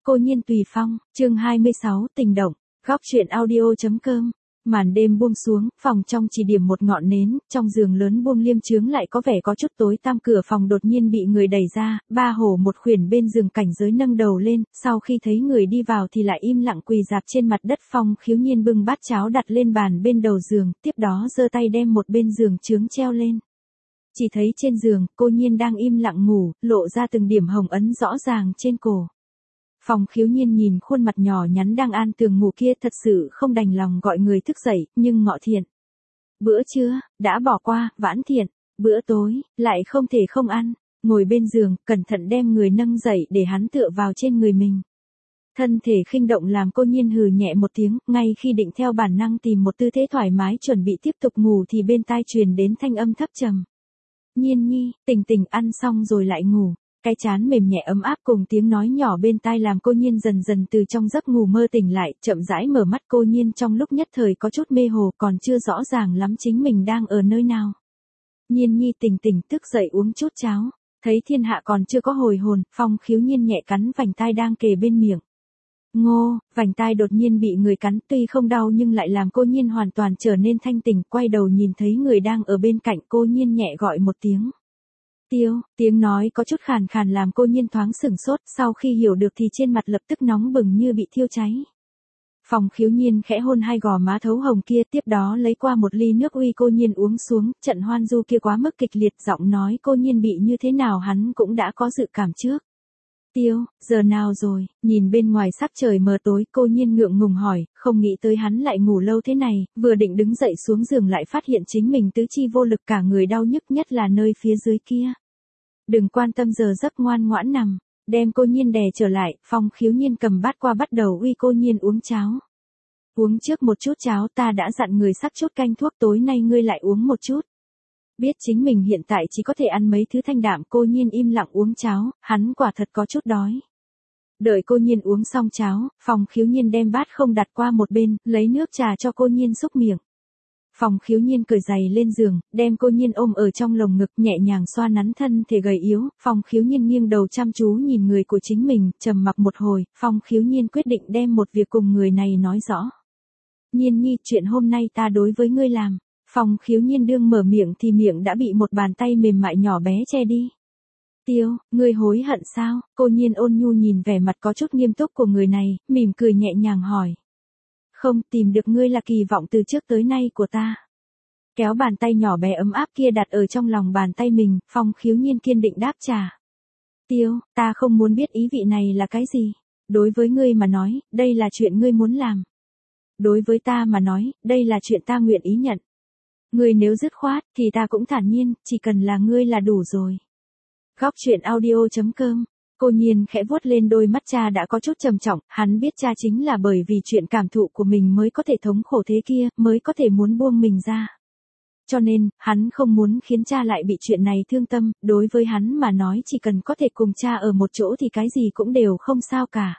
Cô Nhiên Tùy Phong, chương 26, tình động, góc truyện audio.com. Màn đêm buông xuống, phòng trong chỉ điểm một ngọn nến, trong giường lớn buông liêm chướng lại có vẻ có chút tối tăm, cửa phòng đột nhiên bị người đẩy ra, ba hổ một khuyển bên giường cảnh giới nâng đầu lên, sau khi thấy người đi vào thì lại im lặng quỳ rạp trên mặt đất. Phong Khiếu Nhiên bưng bát cháo đặt lên bàn bên đầu giường, tiếp đó giơ tay đem một bên giường chướng treo lên. Chỉ thấy trên giường, cô Nhiên đang im lặng ngủ, lộ ra từng điểm hồng ấn rõ ràng trên cổ. Phong Khiếu Nhiên nhìn khuôn mặt nhỏ nhắn đang an tường ngủ kia, thật sự không đành lòng gọi người thức dậy, nhưng Ngọ Thiện. Bữa trưa, đã bỏ qua, Vãn Thiện, bữa tối, lại không thể không ăn, ngồi bên giường, cẩn thận đem người nâng dậy để hắn tựa vào trên người mình. Thân thể khinh động làm cô Nhiên hừ nhẹ một tiếng, ngay khi định theo bản năng tìm một tư thế thoải mái chuẩn bị tiếp tục ngủ thì bên tai truyền đến thanh âm thấp trầm. Nhiên nhi, tỉnh tỉnh, ăn xong rồi lại ngủ. Cái trán mềm nhẹ ấm áp cùng tiếng nói nhỏ bên tai làm cô Nhiên dần dần từ trong giấc ngủ mơ tỉnh lại, chậm rãi mở mắt. Cô Nhiên trong lúc nhất thời có chút mê hồ, còn chưa rõ ràng lắm chính mình đang ở nơi nào. Nhiên nhi tỉnh tỉnh, thức dậy uống chút cháo. Thấy thiên hạ còn chưa có hồi hồn, Phong Khiếu Nhiên nhẹ cắn vành tai đang kề bên miệng. Ngô, vành tai đột nhiên bị người cắn, tuy không đau nhưng lại làm cô Nhiên hoàn toàn trở nên thanh tỉnh, quay đầu nhìn thấy người đang ở bên cạnh. Cô Nhiên nhẹ gọi một tiếng. Tiêu, tiếng nói có chút khàn khàn làm cô Nhiên thoáng sửng sốt, sau khi hiểu được thì trên mặt lập tức nóng bừng như bị thiêu cháy. Phong Khiếu Nhiên khẽ hôn hai gò má thấu hồng kia, tiếp đó lấy qua một ly nước uy cô Nhiên uống xuống. Trận hoan du kia quá mức kịch liệt, giọng nói cô Nhiên bị như thế nào hắn cũng đã có dự cảm trước. Tiêu, giờ nào rồi? Nhìn bên ngoài sắc trời mờ tối, cô Nhiên ngượng ngùng hỏi, không nghĩ tới hắn lại ngủ lâu thế này, vừa định đứng dậy xuống giường lại phát hiện chính mình tứ chi vô lực, cả người đau nhức, nhất là nơi phía dưới kia. Đừng quan tâm, giờ giấc, ngoan ngoãn nằm. Đem cô Nhiên đè trở lại, Phong Khiếu Nhiên cầm bát qua bắt đầu uy cô Nhiên uống cháo. Uống trước một chút cháo, ta đã dặn người sắc chút canh thuốc, tối nay ngươi lại uống một chút. Biết chính mình hiện tại chỉ có thể ăn mấy thứ thanh đạm, cô Nhiên im lặng uống cháo, hắn quả thật có chút đói. Đợi cô Nhiên uống xong cháo, Phong Khiếu Nhiên đem bát không đặt qua một bên, lấy nước trà cho cô Nhiên xúc miệng. Phong Khiếu Nhiên cởi giày lên giường, đem cô Nhiên ôm ở trong lồng ngực, nhẹ nhàng xoa nắn thân thể gầy yếu. Phong Khiếu Nhiên nghiêng đầu chăm chú nhìn người của chính mình, trầm mặc một hồi, Phong Khiếu Nhiên quyết định đem một việc cùng người này nói rõ. Nhiên nhi, chuyện hôm nay ta đối với ngươi làm. Phong Khiếu Nhiên đương mở miệng thì miệng đã bị một bàn tay mềm mại nhỏ bé che đi. Tiêu, ngươi hối hận sao? Cô Nhiên ôn nhu nhìn vẻ mặt có chút nghiêm túc của người này, mỉm cười nhẹ nhàng hỏi. Không, tìm được ngươi là kỳ vọng từ trước tới nay của ta. Kéo bàn tay nhỏ bé ấm áp kia đặt ở trong lòng bàn tay mình, Phong Khiếu Nhiên kiên định đáp trả. Tiêu, ta không muốn biết ý vị này là cái gì. Đối với ngươi mà nói, đây là chuyện ngươi muốn làm. Đối với ta mà nói, đây là chuyện ta nguyện ý nhận. Ngươi nếu dứt khoát, thì ta cũng thản nhiên, chỉ cần là ngươi là đủ rồi. Góc truyện audio.com. Cô Nhiên khẽ vuốt lên đôi mắt. Cha đã có chút trầm trọng, hắn biết cha chính là bởi vì chuyện cảm thụ của mình mới có thể thống khổ thế kia, mới có thể muốn buông mình ra. Cho nên, hắn không muốn khiến cha lại bị chuyện này thương tâm, đối với hắn mà nói chỉ cần có thể cùng cha ở một chỗ thì cái gì cũng đều không sao cả.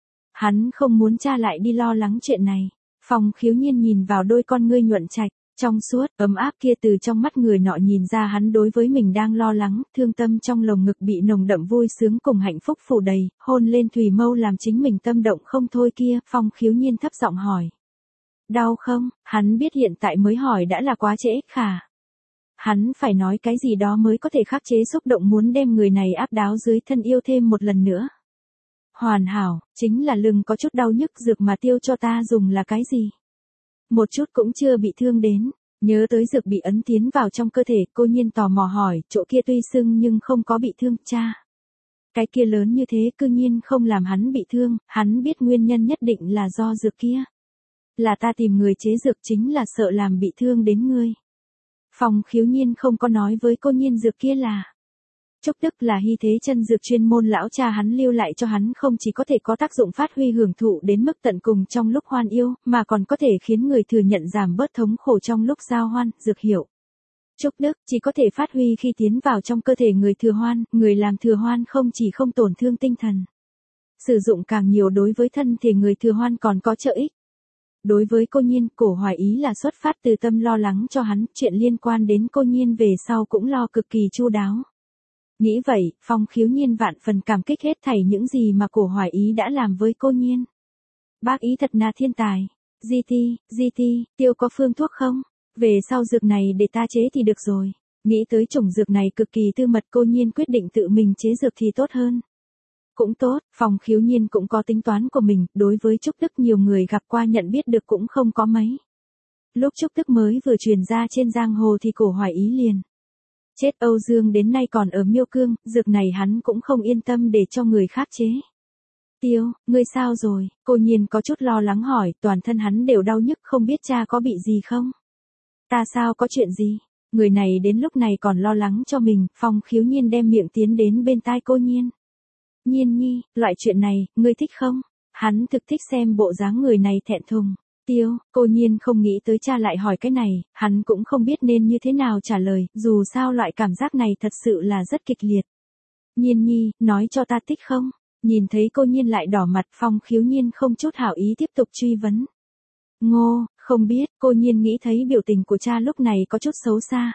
Hắn không muốn cha lại đi lo lắng chuyện này. Phong Khiếu Nhiên nhìn vào đôi con ngươi nhuận trạch, trong suốt, ấm áp kia, từ trong mắt người nọ nhìn ra hắn đối với mình đang lo lắng, thương tâm trong lồng ngực bị nồng đậm vui sướng cùng hạnh phúc phủ đầy, hôn lên thùy mâu làm chính mình tâm động không thôi kia. Phong Khiếu Nhiên thấp giọng hỏi. Đau không? Hắn biết hiện tại mới hỏi đã là quá trễ, khả. Hắn phải nói cái gì đó mới có thể khắc chế xúc động muốn đem người này áp đáo dưới thân yêu thêm một lần nữa. Hoàn hảo, chính là lưng có chút đau nhức, dược mà Tiêu cho ta dùng là cái gì? Một chút cũng chưa bị thương đến. Nhớ tới dược bị ấn tiến vào trong cơ thể, cô Nhiên tò mò hỏi, chỗ kia tuy sưng nhưng không có bị thương, cha. Cái kia lớn như thế cư nhiên không làm hắn bị thương, hắn biết nguyên nhân nhất định là do dược kia. Là ta tìm người chế dược chính là sợ làm bị thương đến ngươi. Phong Khiếu Nhiên không có nói với cô Nhiên dược kia là Trúc Đức, là hy thế chân dược chuyên môn lão cha hắn lưu lại cho hắn, không chỉ có thể có tác dụng phát huy hưởng thụ đến mức tận cùng trong lúc hoan yêu, mà còn có thể khiến người thừa nhận giảm bớt thống khổ trong lúc giao hoan. Dược hiệu Trúc Đức chỉ có thể phát huy khi tiến vào trong cơ thể người thừa hoan, người làm thừa hoan không chỉ không tổn thương tinh thần. Sử dụng càng nhiều đối với thân thể người thừa hoan còn có trợ ích. Đối với cô Nhiên, cổ hoài ý là xuất phát từ tâm lo lắng cho hắn, chuyện liên quan đến cô Nhiên về sau cũng lo cực kỳ chu đáo. Nghĩ vậy, Phong Khiếu Nhiên vạn phần cảm kích hết thảy những gì mà Cổ Hoài Ý đã làm với cô Nhiên. Bác ý thật là thiên tài. GT, Tiêu có phương thuốc không? Về sau dược này để ta chế thì được rồi. Nghĩ tới chủng dược này cực kỳ tư mật, cô Nhiên quyết định tự mình chế dược thì tốt hơn. Cũng tốt, Phong Khiếu Nhiên cũng có tính toán của mình, đối với Trúc Tức nhiều người gặp qua nhận biết được cũng không có mấy. Lúc Trúc Tức mới vừa truyền ra trên giang hồ thì Cổ Hoài Ý liền chết. Âu Dương đến nay còn ở Miêu Cương, dược này hắn cũng không yên tâm để cho người khác chế. Tiêu, ngươi sao rồi? Cô Nhiên có chút lo lắng hỏi, toàn thân hắn đều đau nhức, không biết cha có bị gì không? Ta sao có chuyện gì? Người này đến lúc này còn lo lắng cho mình. Phong Khiếu Nhiên đem miệng tiến đến bên tai cô Nhiên. Nhiên nhi, loại chuyện này, ngươi thích không? Hắn thực thích xem bộ dáng người này thẹn thùng. Tiêu, cô Nhiên không nghĩ tới cha lại hỏi cái này, hắn cũng không biết nên như thế nào trả lời, dù sao loại cảm giác này thật sự là rất kịch liệt. Nhiên nhi, nói cho ta thích không? Nhìn thấy cô Nhiên lại đỏ mặt, Phong Khiếu Nhiên không chút hảo ý tiếp tục truy vấn. Ngô, không biết, cô Nhiên nghĩ thấy biểu tình của cha lúc này có chút xấu xa.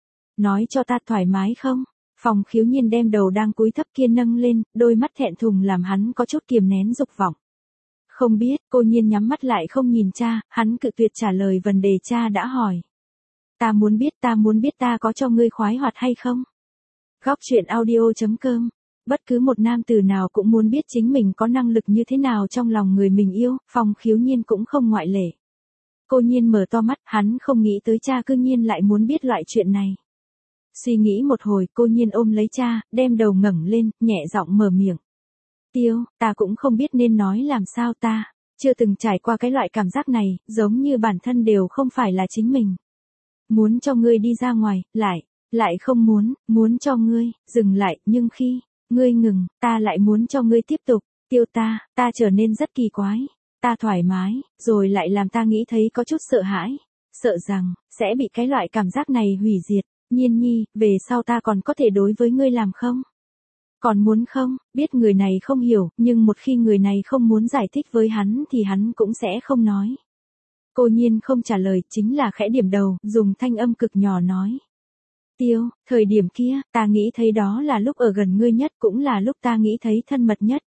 Nói cho ta thoải mái không? Phong Khiếu Nhiên đem đầu đang cúi thấp kia nâng lên, đôi mắt thẹn thùng làm hắn có chút kiềm nén dục vọng. Không biết, cô Nhiên nhắm mắt lại không nhìn cha, hắn cự tuyệt trả lời vấn đề cha đã hỏi. Ta muốn biết ta có cho ngươi khoái hoạt hay không? Góc truyện audio.com. Bất cứ một nam tử nào cũng muốn biết chính mình có năng lực như thế nào trong lòng người mình yêu, Phong Khiếu Nhiên cũng không ngoại lệ. Cô Nhiên mở to mắt, hắn không nghĩ tới cha cư nhiên lại muốn biết loại chuyện này. Suy nghĩ một hồi, cô Nhiên ôm lấy cha, đem đầu ngẩng lên, nhẹ giọng mở miệng. Tiêu, ta cũng không biết nên nói làm sao, ta chưa từng trải qua cái loại cảm giác này, giống như bản thân đều không phải là chính mình. Muốn cho ngươi đi ra ngoài, lại không muốn cho ngươi dừng lại, nhưng khi ngươi ngừng, ta lại muốn cho ngươi tiếp tục. Tiêu, ta trở nên rất kỳ quái. Ta thoải mái, rồi lại làm ta nghĩ thấy có chút sợ hãi, sợ rằng sẽ bị cái loại cảm giác này hủy diệt. Nhiên nhi, về sau ta còn có thể đối với ngươi làm không? Còn muốn không? Biết người này không hiểu, nhưng một khi người này không muốn giải thích với hắn thì hắn cũng sẽ không nói. Cô Nhiên không trả lời, chính là khẽ điểm đầu, dùng thanh âm cực nhỏ nói. Tiêu, thời điểm kia, ta nghĩ thấy đó là lúc ở gần ngươi nhất, cũng là lúc ta nghĩ thấy thân mật nhất.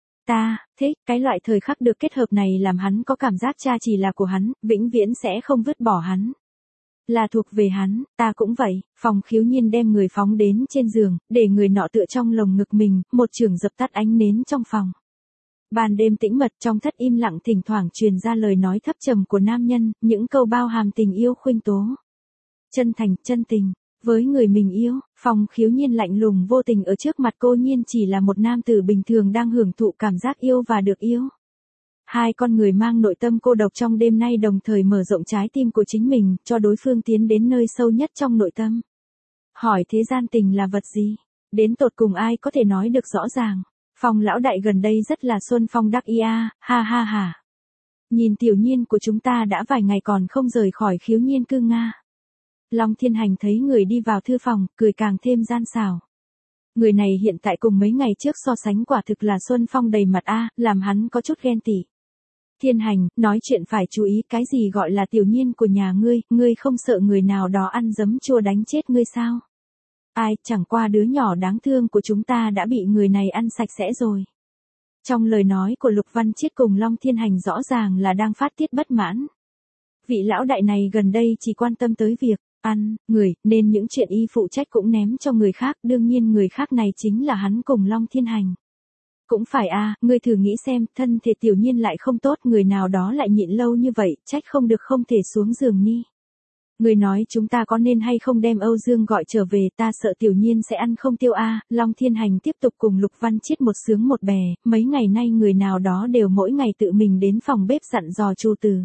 Ta thích cái loại thời khắc được kết hợp này, làm hắn có cảm giác cha chỉ là của hắn, vĩnh viễn sẽ không vứt bỏ hắn. Là thuộc về hắn, ta cũng vậy. Phong Khiếu Nhiên đem người phóng đến trên giường, để người nọ tựa trong lồng ngực mình, một chưởng dập tắt ánh nến trong phòng. Ban đêm tĩnh mật, trong thất im lặng thỉnh thoảng truyền ra lời nói thấp trầm của nam nhân, những câu bao hàm tình yêu khuynh tố. Chân thành, chân tình. Với người mình yêu, Phong Khiếu Nhiên lạnh lùng vô tình ở trước mặt cô Nhiên chỉ là một nam tử bình thường đang hưởng thụ cảm giác yêu và được yêu. Hai con người mang nội tâm cô độc trong đêm nay đồng thời mở rộng trái tim của chính mình, cho đối phương tiến đến nơi sâu nhất trong nội tâm. Hỏi thế gian tình là vật gì? Đến tột cùng ai có thể nói được rõ ràng? Phong lão đại gần đây rất là xuân phong đắc ý a, ha ha ha. Nhìn Tiểu Nhiên của chúng ta đã vài ngày còn không rời khỏi Khiếu Nhiên cư Nga. Long Thiên Hành thấy người đi vào thư phòng, cười càng thêm gian xảo. Người này hiện tại cùng mấy ngày trước so sánh quả thực là xuân phong đầy mặt a, làm hắn có chút ghen tị. Thiên Hành, nói chuyện phải chú ý, cái gì gọi là Tiểu Nhiên của nhà ngươi không sợ người nào đó ăn giấm chua đánh chết ngươi sao? Ai, chẳng qua đứa nhỏ đáng thương của chúng ta đã bị người này ăn sạch sẽ rồi. Trong lời nói của Lục Văn Chiết cùng Long Thiên Hành rõ ràng là đang phát tiết bất mãn. Vị lão đại này gần đây chỉ quan tâm tới việc ăn người, nên những chuyện y phụ trách cũng ném cho người khác, đương nhiên người khác này chính là hắn cùng Long Thiên Hành. Cũng phải a, ngươi thử nghĩ xem, thân thể Tiểu Nhiên lại không tốt, người nào đó lại nhịn lâu như vậy, trách không được không thể xuống giường ni. Ngươi nói chúng ta có nên hay không đem Âu Dương gọi trở về, ta sợ Tiểu Nhiên sẽ ăn không tiêu a. Long Thiên Hành tiếp tục cùng Lục Văn Chiết một sướng một bè, mấy ngày nay người nào đó đều mỗi ngày tự mình đến phòng bếp dặn dò Chu Từ.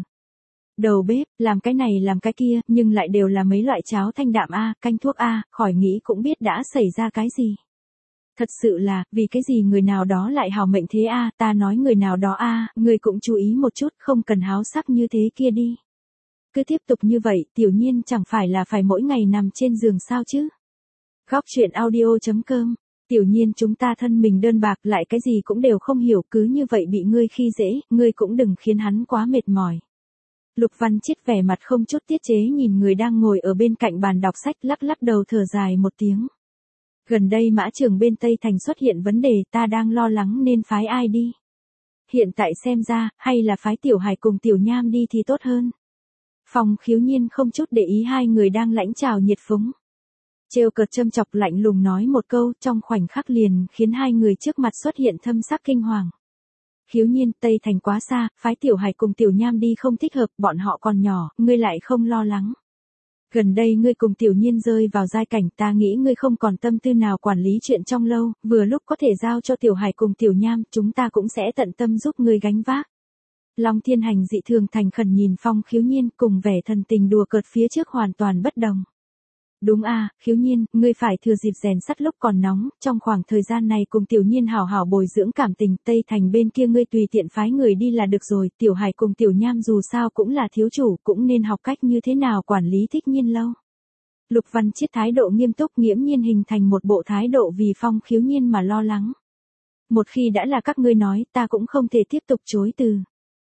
Đầu bếp, làm cái này làm cái kia, nhưng lại đều là mấy loại cháo thanh đạm a, canh thuốc a, khỏi nghĩ cũng biết đã xảy ra cái gì. Thật sự là, vì cái gì người nào đó lại hào mệnh thế a, ta nói người nào đó a, người cũng chú ý một chút, không cần háo sắc như thế kia đi. Cứ tiếp tục như vậy, Tiểu Nhiên chẳng phải là phải mỗi ngày nằm trên giường sao chứ? Góc truyện audio.com. Tiểu Nhiên chúng ta thân mình đơn bạc, lại cái gì cũng đều không hiểu, cứ như vậy bị ngươi khi dễ, ngươi cũng đừng khiến hắn quá mệt mỏi. Lục Văn Chiết vẻ mặt không chút tiết chế nhìn người đang ngồi ở bên cạnh bàn đọc sách, lắc lắc đầu thở dài một tiếng. Gần đây mã trường bên Tây Thành xuất hiện vấn đề, ta đang lo lắng nên phái ai đi. Hiện tại xem ra, hay là phái Tiểu Hải cùng Tiểu Nham đi thì tốt hơn. Phong Khiếu Nhiên không chút để ý hai người đang lãnh chào nhiệt phúng. Trêu cợt châm chọc lạnh lùng nói một câu, trong khoảnh khắc liền khiến hai người trước mặt xuất hiện thâm sắc kinh hoàng. Khiếu Nhiên, Tây Thành quá xa, phái Tiểu Hải cùng Tiểu Nham đi không thích hợp, bọn họ còn nhỏ, ngươi lại không lo lắng. Gần đây ngươi cùng Tiểu Nhiên rơi vào giai cảnh, ta nghĩ ngươi không còn tâm tư nào quản lý chuyện trong lâu, vừa lúc có thể giao cho Tiểu Hải cùng Tiểu Nham, chúng ta cũng sẽ tận tâm giúp ngươi gánh vác. Long Thiên Hành dị thường thành khẩn nhìn Phong Khiếu Nhiên cùng vẻ thần tình đùa cợt phía trước hoàn toàn bất đồng. Đúng à, Khiếu Nhiên, ngươi phải thừa dịp rèn sắt lúc còn nóng, trong khoảng thời gian này cùng Tiểu Nhiên hảo hảo bồi dưỡng cảm tình, Tây Thành bên kia ngươi tùy tiện phái người đi là được rồi, Tiểu Hải cùng Tiểu Nham dù sao cũng là thiếu chủ, cũng nên học cách như thế nào quản lý Thích Nhiên lâu. Lục Văn Chiết thái độ nghiêm túc nghiễm nhiên hình thành một bộ thái độ vì Phong Khiếu Nhiên mà lo lắng. Một khi đã là các ngươi nói, ta cũng không thể tiếp tục chối từ.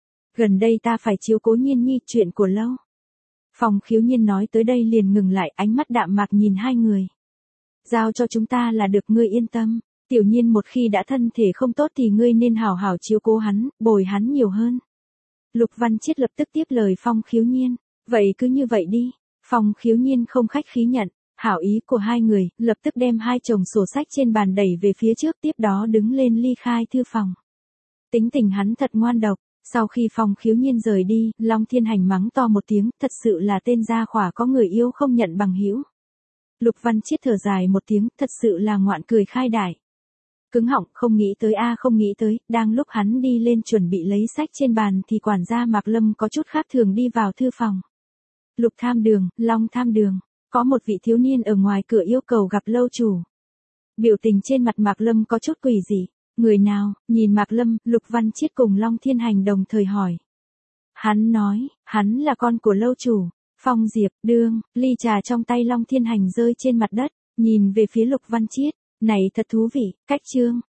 Gần đây ta phải chiếu cố Nhiên nhi chuyện của lâu. Phong Khiếu Nhiên nói tới đây liền ngừng lại, ánh mắt đạm mạc nhìn hai người. Giao cho chúng ta là được, ngươi yên tâm. Tiểu Nhiên một khi đã thân thể không tốt thì ngươi nên hảo hảo chiếu cố hắn, bồi hắn nhiều hơn. Lục Văn Chiết lập tức tiếp lời Phong Khiếu Nhiên. Vậy cứ như vậy đi. Phong Khiếu Nhiên không khách khí nhận hảo ý của hai người, lập tức đem hai chồng sổ sách trên bàn đẩy về phía trước, tiếp đó đứng lên ly khai thư phòng. Tính tình hắn thật ngoan độc. Sau khi Phong Khiếu Nhiên rời đi, Long Thiên Hành mắng to một tiếng, thật sự là tên gia khỏa có người yêu không nhận bằng hữu. Lục Văn Chiết thở dài một tiếng, thật sự là ngoạn cười khai đại. Cứng họng, không nghĩ tới không nghĩ tới, đang lúc hắn đi lên chuẩn bị lấy sách trên bàn thì quản gia Mạc Lâm có chút khác thường đi vào thư phòng. Lục Tham Đường, Long Tham Đường, có một vị thiếu niên ở ngoài cửa yêu cầu gặp lâu chủ. Biểu tình trên mặt Mạc Lâm có chút quỷ dị. Người nào? Nhìn Mạc Lâm, Lục Văn Chiết cùng Long Thiên Hành đồng thời hỏi. Hắn nói, hắn là con của lâu chủ. Phong Diệp, đương, ly trà trong tay Long Thiên Hành rơi trên mặt đất, nhìn về phía Lục Văn Chiết. Này thật thú vị, cách chương.